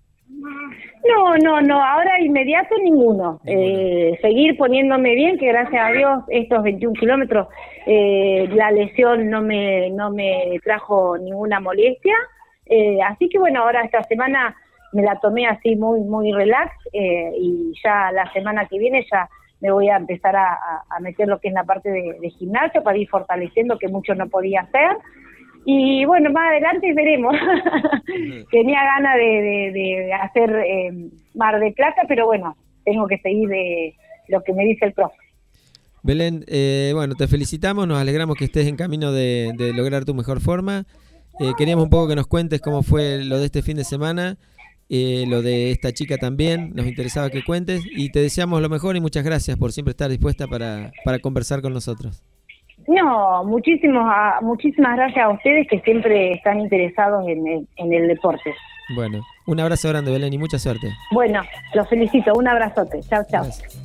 F: No, ahora inmediato ninguno. Seguir poniéndome bien, que gracias a Dios estos 21 kilómetros la lesión no me trajo ninguna molestia, así que bueno, ahora esta semana me la tomé así muy relax, y ya la semana que viene ya me voy a empezar a meter lo que es la parte de gimnasio para ir fortaleciendo, que mucho no podía hacer. Y bueno, más adelante veremos. Tenía ganas de hacer Mar del Plata, pero bueno, tengo que seguir de lo que me dice el profe.
B: Belén, bueno, te felicitamos, nos alegramos que estés en camino de lograr tu mejor forma. Queríamos un poco que nos cuentes cómo fue lo de este fin de semana, lo de esta chica también, nos interesaba que cuentes y te deseamos lo mejor y muchas gracias por siempre estar dispuesta para conversar con nosotros.
F: No, muchísimas gracias a ustedes que siempre están interesados en el deporte.
B: Bueno, un abrazo grande, Belén, y mucha suerte.
F: Bueno, los felicito, un abrazote. Chao.
B: Gracias.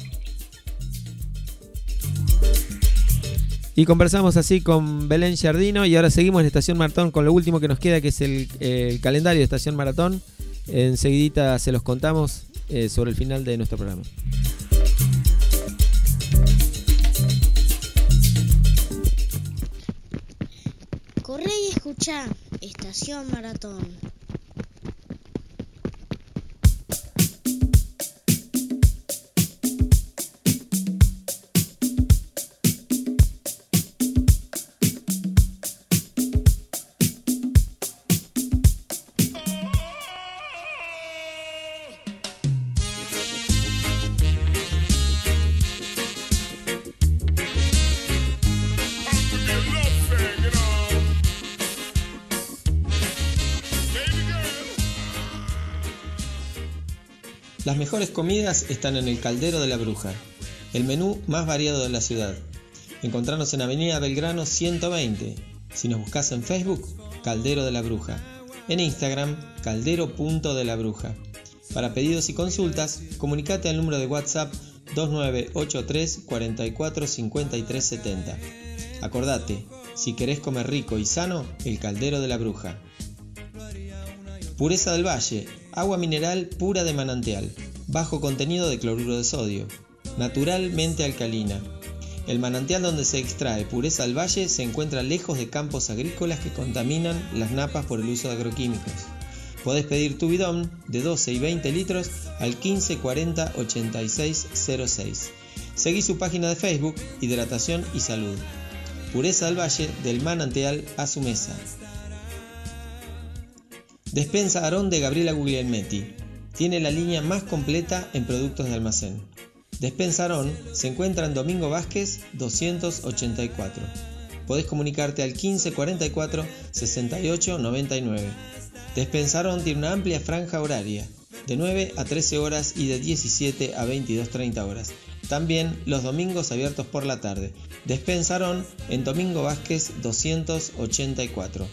B: Y conversamos así con Belén Giardino y ahora seguimos en Estación Maratón con lo último que nos queda, que es el calendario de Estación Maratón. Enseguidita se los contamos sobre el final de nuestro programa.
C: Corre y escucha Estación Maratón.
A: Las mejores comidas están en el Caldero de la Bruja, el menú más variado de la ciudad. Encontrarnos en Avenida Belgrano 120. Si nos buscas en Facebook, Caldero de la Bruja. En Instagram, caldero.delabruja. Para pedidos y consultas, comunicate al número de WhatsApp 2983 44 53 70. Acordate, si querés comer rico y sano, el Caldero de la Bruja. Pureza del Valle, agua mineral pura de manantial, bajo contenido de cloruro de sodio, naturalmente alcalina. El manantial donde se extrae Pureza del Valle se encuentra lejos de campos agrícolas que contaminan las napas por el uso de agroquímicos. Podés pedir tu bidón de 12 y 20 litros al 1540 8606. Seguí su página de Facebook, Hidratación y Salud. Pureza del Valle, del manantial a su mesa. Despensa Aarón de Gabriela Guglielmetti. Tiene la línea más completa en productos de almacén. Despensa Aarón se encuentra en Domingo Vázquez 284. Podés comunicarte al 15 44 68 99. Despensa Aarón tiene una amplia franja horaria, de 9 a 13 horas y de 17 a 22:30 horas. También los domingos abiertos por la tarde. Despensa Aarón en Domingo Vázquez 284.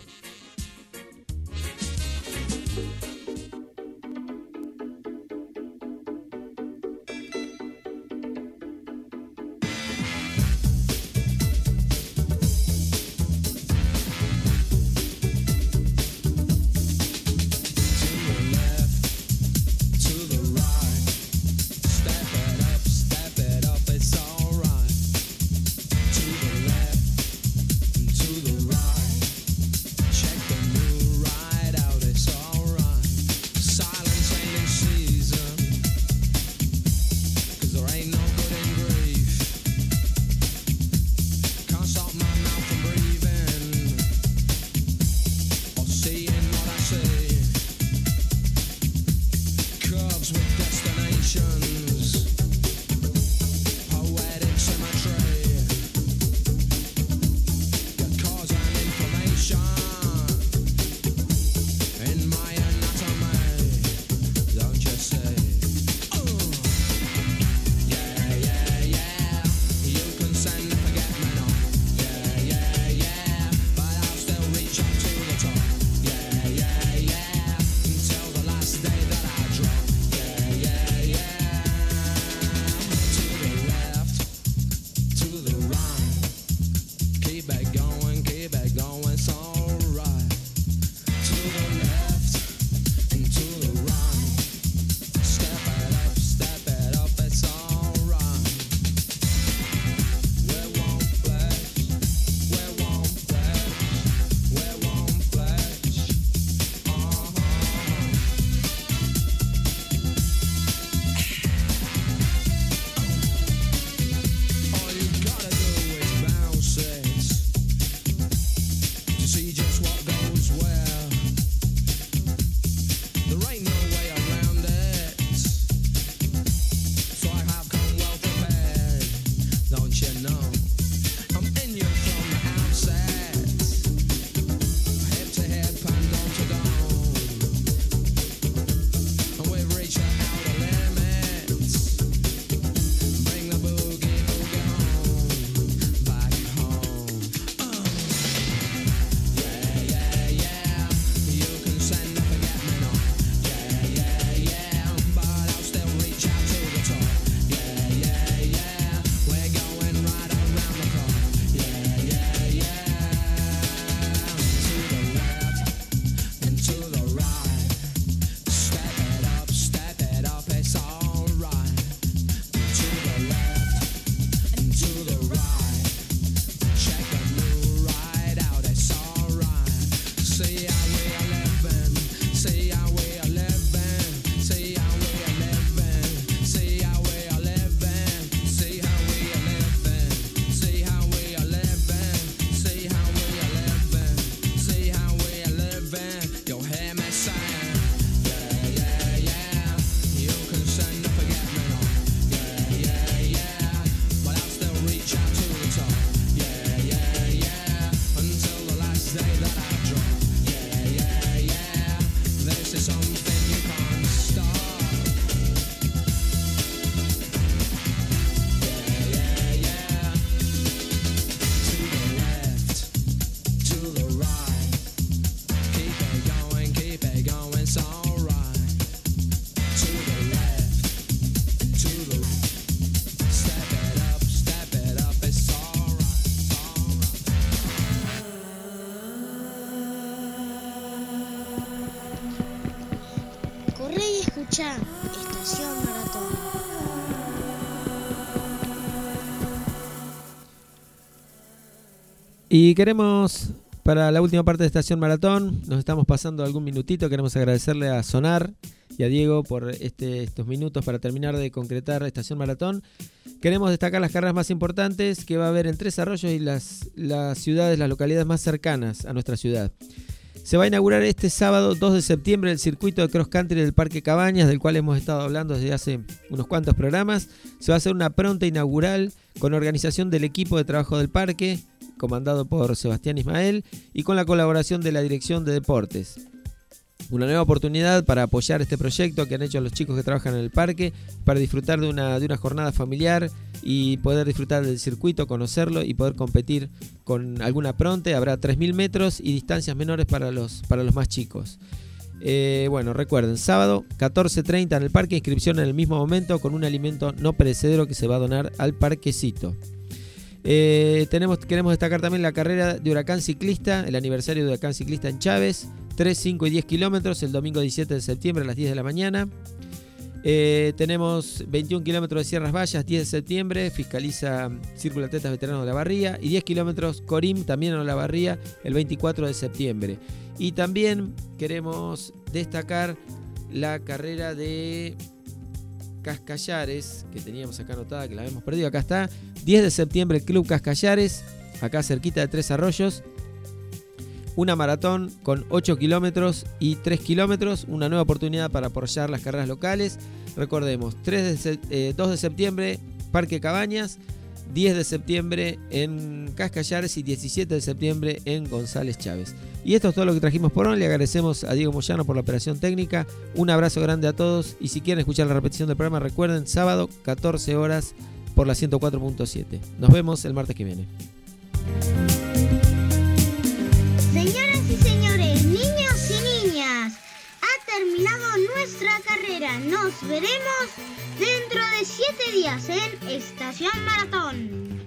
C: Escucha Estación Maratón.
B: Y queremos, para la última parte de Estación Maratón, nos estamos pasando algún minutito, queremos agradecerle a Sonar y a Diego por estos minutos para terminar de concretar Estación Maratón. Queremos destacar las carreras más importantes que va a haber en Tres Arroyos y las ciudades, las localidades más cercanas a nuestra ciudad. Se va a inaugurar este sábado 2 de septiembre el circuito de cross country del Parque Cabañas, del cual hemos estado hablando desde hace unos cuantos programas. Se va a hacer una pronta inaugural con organización del equipo de trabajo del parque, comandado por Sebastián Ismael, y con la colaboración de la Dirección de Deportes. Una nueva oportunidad para apoyar este proyecto que han hecho los chicos que trabajan en el parque, para disfrutar de una jornada familiar y poder disfrutar del circuito, conocerlo y poder competir con alguna pronte. Habrá 3.000 metros y distancias menores para los más chicos. Bueno, recuerden, sábado 14:30 en el parque, inscripción en el mismo momento con un alimento no perecedero que se va a donar al parquecito. Queremos destacar también la carrera de Huracán Ciclista, el aniversario de Huracán Ciclista en Chávez, 3, 5 y 10 kilómetros, el domingo 17 de septiembre a las 10 de la mañana. Tenemos 21 kilómetros de Sierras Vallas, 10 de septiembre, fiscaliza Círculo de Atletas Veteranos de Olavarría, y 10 kilómetros Corim, también en Olavarría, el 24 de septiembre. Y también queremos destacar la carrera de Cascallares, que teníamos acá anotada, que la habíamos perdido, acá está, 10 de septiembre, Club Cascallares, acá cerquita de Tres Arroyos. Una maratón con 8 kilómetros y 3 kilómetros, una nueva oportunidad para apoyar las carreras locales. Recordemos, 2 de septiembre, Parque Cabañas, 10 de septiembre en Cascallares y 17 de septiembre en González Chávez. Y esto es todo lo que trajimos por hoy. Le agradecemos a Diego Moyano por la operación técnica. Un abrazo grande a todos, y si quieren escuchar la repetición del programa, recuerden, sábado 14 horas por la 104.7. Nos vemos el martes que viene.
C: Señoras y señores, niños y niñas, ha terminado nuestra carrera. Nos veremos dentro de 7 días en Estación Maratón.